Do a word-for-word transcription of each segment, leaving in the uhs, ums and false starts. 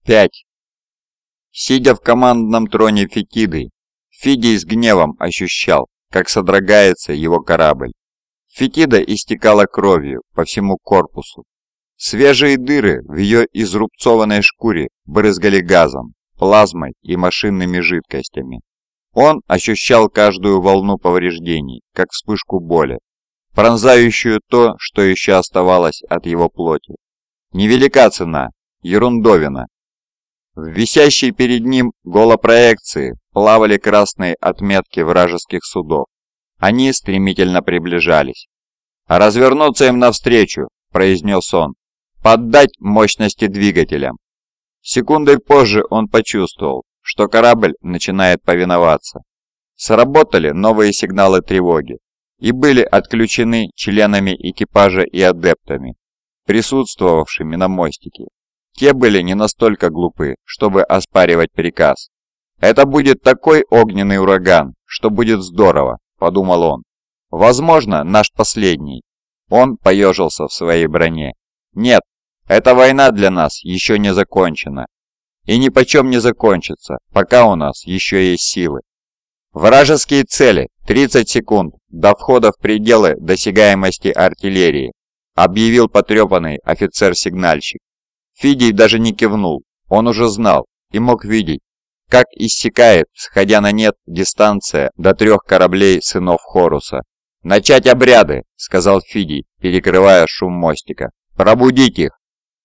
пять. Сидя в командном троне Фетиды, Фидий с гневом ощущал, как содрогается его корабль. Фетида истекала кровью по всему корпусу. Свежие дыры в ее изрубцованной шкуре брызгали газом, плазмой и машинными жидкостями. Он ощущал каждую волну повреждений, как вспышку боли, пронзающую то, что еще оставалось от его плоти. Невелика цена, ерундовина. В висящей перед ним голопроекции плавали красные отметки вражеских судов. Они стремительно приближались. «Развернуться им навстречу», — произнес он, — «поддать мощности двигателям». Секундой позже он почувствовал, что корабль начинает повиноваться. Сработали новые сигналы тревоги и были отключены членами экипажа и адептами, присутствовавшими на мостике. Те были не настолько глупы, чтобы оспаривать приказ. «Это будет такой огненный ураган, что будет здорово», — подумал он. «Возможно, наш последний». Он поежился в своей броне. «Нет, эта война для нас еще не закончена. И ни почем не закончится, пока у нас еще есть силы». «Вражеские цели, тридцать секунд до входа в пределы досягаемости артиллерии», объявил потрепанный офицер-сигнальщик. Фидий даже не кивнул, он уже знал и мог видеть, как иссякает, сходя на нет, дистанция до трех кораблей сынов Хоруса. «Начать обряды», — сказал Фидий, перекрывая шум мостика. «Пробудить их!»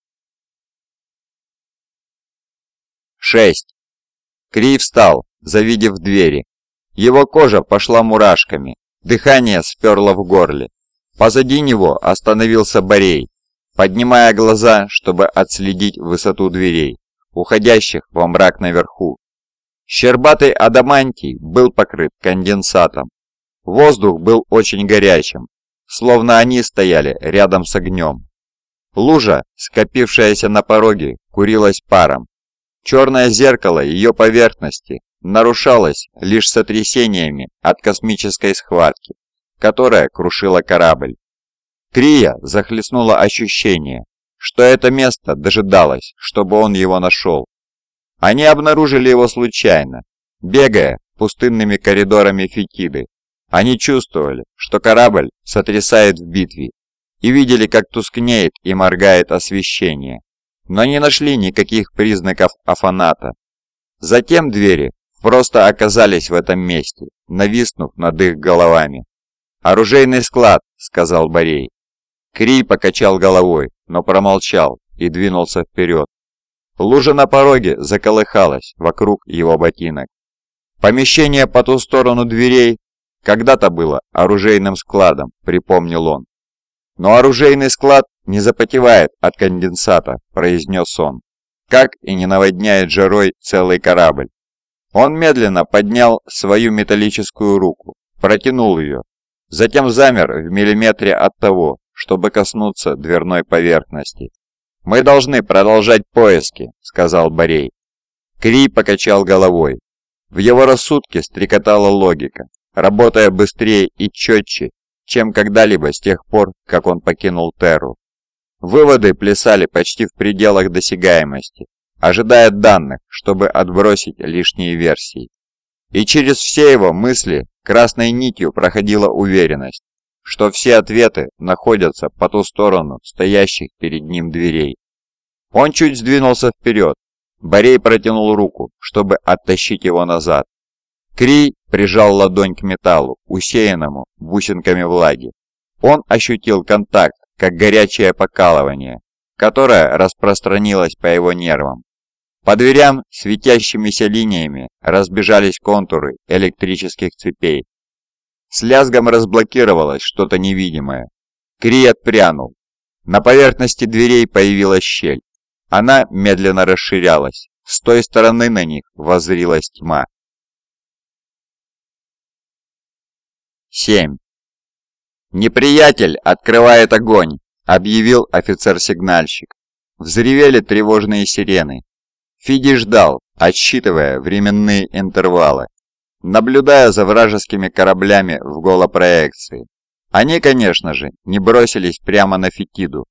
шесть. Крий встал, завидев двери. Его кожа пошла мурашками, дыхание сперло в горле. Позади него остановился Борей, поднимая глаза, чтобы отследить высоту дверей, уходящих во мрак наверху. Щербатый адамантий был покрыт конденсатом. Воздух был очень горячим, словно они стояли рядом с огнем. Лужа, скопившаяся на пороге, курилась паром. Черное зеркало ее поверхности нарушалось лишь сотрясениями от космической схватки, которая крушила корабль. Крия захлестнуло ощущение, что это место дожидалось, чтобы он его нашел. Они обнаружили его случайно, бегая пустынными коридорами Фетиды. Они чувствовали, что корабль сотрясает в битве, и видели, как тускнеет и моргает освещение, но не нашли никаких признаков Афаната. Затем двери просто оказались в этом месте, нависнув над их головами. «Оружейный склад», — сказал Борей. Крий покачал головой, но промолчал и двинулся вперед. Лужа на пороге заколыхалась вокруг его ботинок. Помещение по ту сторону дверей когда-то было оружейным складом, припомнил он. «Но оружейный склад не запотевает от конденсата», — произнес он, «как и не наводняет жарой целый корабль». Он медленно поднял свою металлическую руку, протянул ее, затем замер в миллиметре от того, чтобы коснуться дверной поверхности. «Мы должны продолжать поиски», — сказал Борей. Крий покачал головой. В его рассудке стрекотала логика, работая быстрее и четче, чем когда-либо с тех пор, как он покинул Терру. Выводы плясали почти в пределах досягаемости, ожидая данных, чтобы отбросить лишние версии. И через все его мысли красной нитью проходила уверенность, что все ответы находятся по ту сторону стоящих перед ним дверей. Он чуть сдвинулся вперед. Борей протянул руку, чтобы оттащить его назад. Крий прижал ладонь к металлу, усеянному бусинками влаги. Он ощутил контакт, как горячее покалывание, которое распространилось по его нервам. По дверям светящимися линиями разбежались контуры электрических цепей. С лязгом разблокировалось что-то невидимое. Крий отпрянул. На поверхности дверей появилась щель. Она медленно расширялась. С той стороны на них воззрилась тьма. семь. «Неприятель открывает огонь», — объявил офицер-сигнальщик. Взревели тревожные сирены. Фидий ждал, отсчитывая временные интервалы, наблюдая за вражескими кораблями в голопроекции. Они, конечно же, не бросились прямо на Фетиду.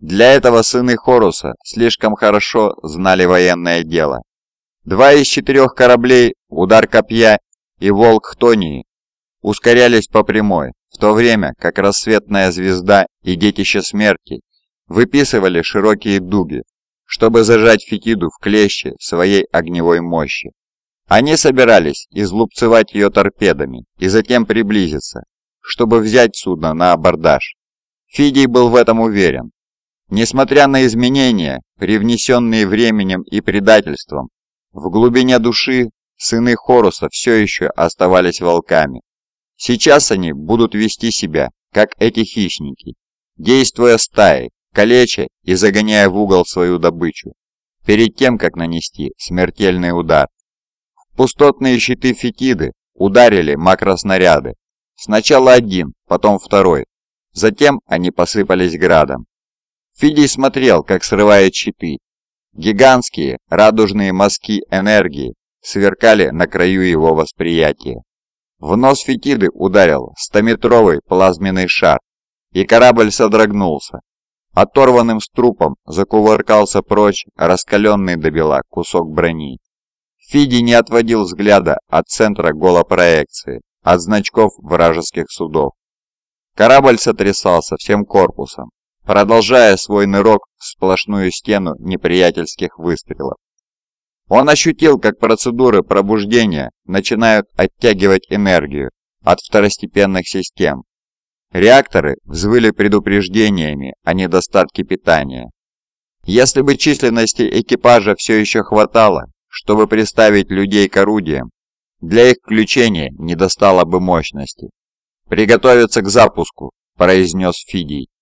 Для этого сыны Хоруса слишком хорошо знали военное дело. Два из четырех кораблей, удар копья и волк Хтонии, ускорялись по прямой, в то время как рассветная звезда и детище смерти выписывали широкие дуги, чтобы зажать Фетиду в клещи своей огневой мощи. Они собирались излупцевать ее торпедами и затем приблизиться, чтобы взять судно на абордаж. Фидий был в этом уверен. Несмотря на изменения, привнесенные временем и предательством, в глубине души сыны Хоруса все еще оставались волками. Сейчас они будут вести себя, как эти хищники, действуя стаей, калеча и загоняя в угол свою добычу, перед тем, как нанести смертельный удар. В пустотные щиты Фетиды ударили макроснаряды. Сначала один, потом второй. Затем они посыпались градом. Фидий смотрел, как срывают щиты. Гигантские радужные мазки энергии сверкали на краю его восприятия. В нос Фетиды ударил стометровый плазменный шар, и корабль содрогнулся. Оторванным струпом закувыркался прочь раскаленный до бела кусок брони. Фидий не отводил взгляда от центра голопроекции, от значков вражеских судов. Корабль сотрясался всем корпусом, продолжая свой нырок в сплошную стену неприятельских выстрелов. Он ощутил, как процедуры пробуждения начинают оттягивать энергию от второстепенных систем. Реакторы взвыли предупреждениями о недостатке питания. Если бы численности экипажа все еще хватало, чтобы приставить людей к орудиям, для их включения не достало бы мощности. «Приготовиться к запуску», – произнес Фидий.